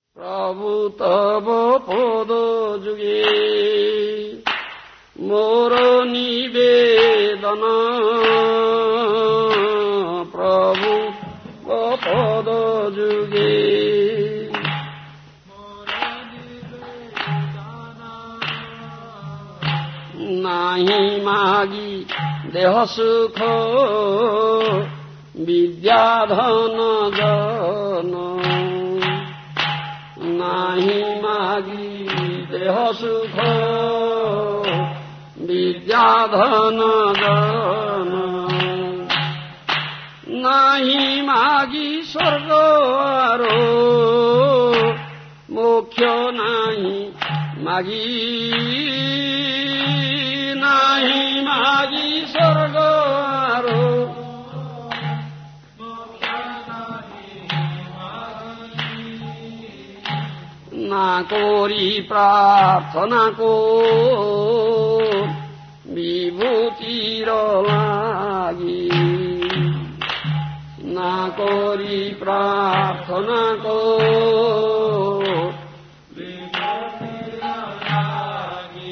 प्रभु तब पद जुगे मोर निवेदन प्रभु पद जुगे नाही मागी देह सुख विद्या धन जन नाही मागी देह सुख विद्या धन जन नाही मागी स्वर्ग आरो मोक्ष नाही मागी नाही मागी स्वर्ग आरो ना कोरी प्रार्थना को विभूतिर लागि ना कोरी प्रार्थना को विभूतिर लागि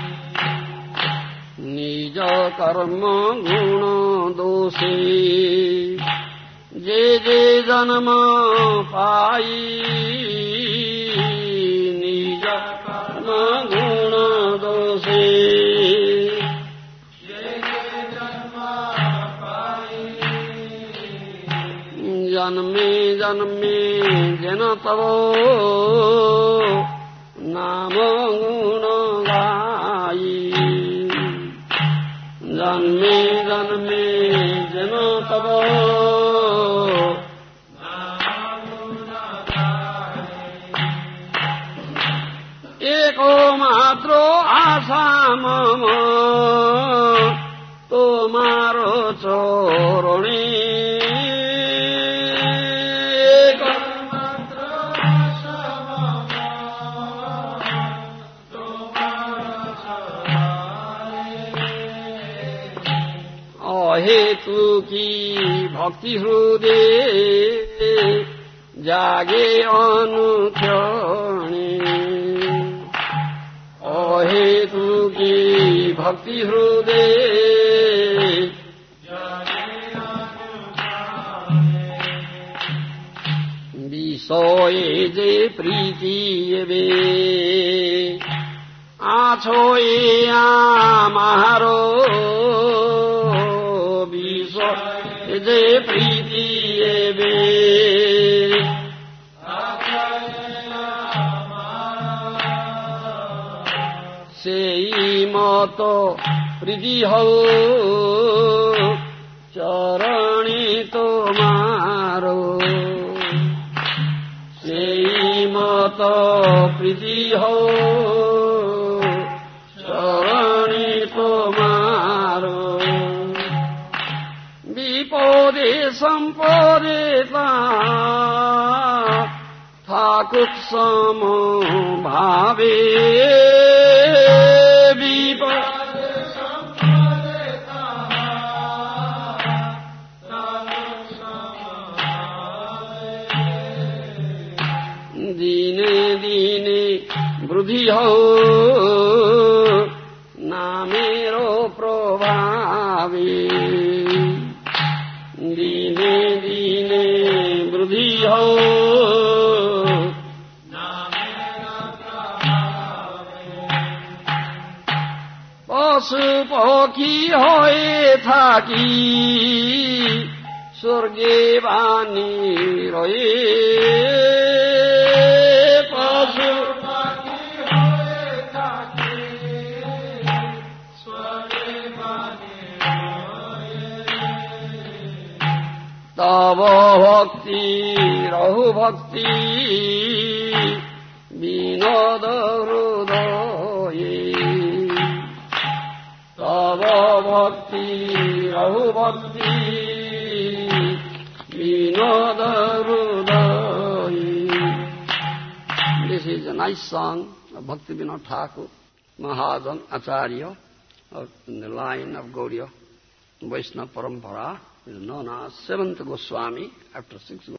निज कर्म गुण दोषे जे जे जन्म पाई गुण दोषे जन्मे जन्मे जन तव नाम गुण गाई जन्मे जन्मे जन तव एको मात्र आशा मम तोमारो चरणे एको मात्र आशा मम तोमारो चरणे अहेतुकी भक्ति हृदय जागे अनुक्षणे अहेतुकी भक्ति हृदय विषये जे प्रीति एबे आछोए आमारो विषये जे प्रीति एबे सेई मत प्रीति हो चरणी तोमारो सेई मत प्रीति हो चरणी तोमारो विपदे संपदे ठाकुर सम भावे दिने दिने वृद्धि हो नामेरो प्रभावे दिने दिने वृद्धि हो पशु पक्षी होए थाकी स्वर्गे बानी रहे पशु पक्षी होए थाकी स्वर्गे बानी रहे तब भक्ति रहु भक्ति विनोद हृदये तब भक्ति रहु भक्ति विनोद हृदय. This is a nice song of Bhakti Vinod Thakur, Mahajan Acharya, in the line of Gaudiya Vaishnava Parampara, is known as 7th Goswami after 6th